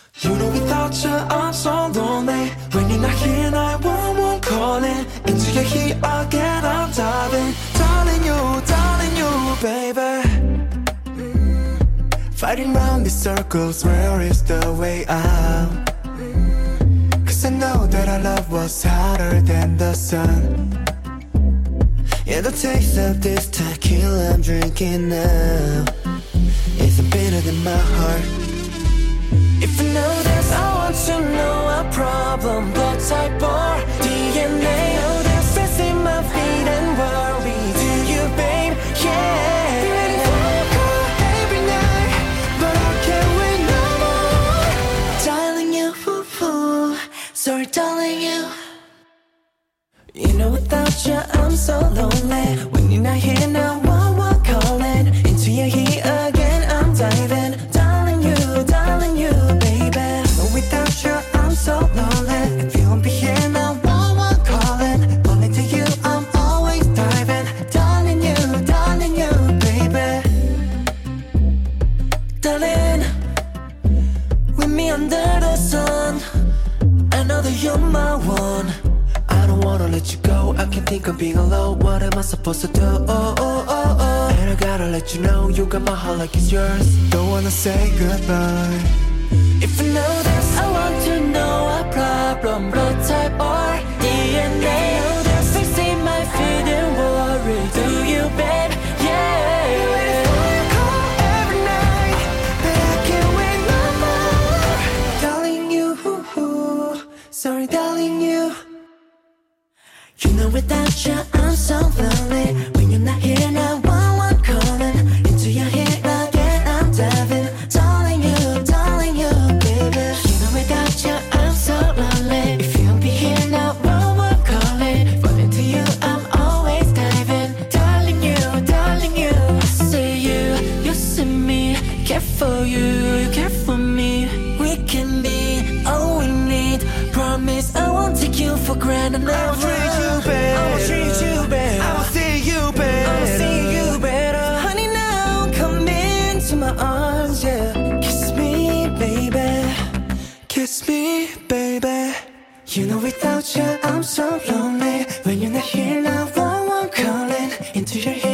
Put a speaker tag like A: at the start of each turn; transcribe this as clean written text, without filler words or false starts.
A: You know without you I'm so lonely. When you're not here 911 calling. Into your heat again I'm diving. Darling you, baby. Fighting round these circles, where is the way out? Cause I know that our love was hotter than the sun. Yeah, the taste of this tequila I'm drinking now is bitter than my heart. If you know this, I want to know our problem. Blood type or DNA. Oh, there's stress in my feet and worry. Do you, babe? Yeah. Be ready for a call every night, but I can't wait no more. Darling you, sorry darling you. You know without you I'm so lonely. When you're not here now, one calling. Into your heat again I'm diving. Darling you, baby. But without you I'm so lonely. If you won't be here now, one calling. Only to you I'm always diving. Darling you, baby. Darling, with me under the sun, I know that you're my one. I don't wanna let you go, I can't think of being alone. What am I supposed to do? And I gotta let you know, you got my heart like it's yours. Don't wanna say goodbye. If you know this, I want to know our problem. Blood type or DNA. Oh, there's things in my feet and worry. Do you, babe? Yeah. Be ready for a call every night, but I can't wait no more. Darling you, sorry darling you. You know without you I'm so lonely. When you're not here now, one calling. Into your head again I'm diving. Darling you, baby. You know without you I'm so lonely. If you won't be here now, one calling. But into you I'm always diving. Darling you, I see you see me. Care for you care for me. We can be all we need. Promise I won't take you for granted. I will treat you better. I will treat you better. I will see you better. I will see you better. Honey, now come into my arms, yeah. Kiss me, baby. Kiss me, baby. You know without you I'm so lonely. When you're not here now, one calling. Into your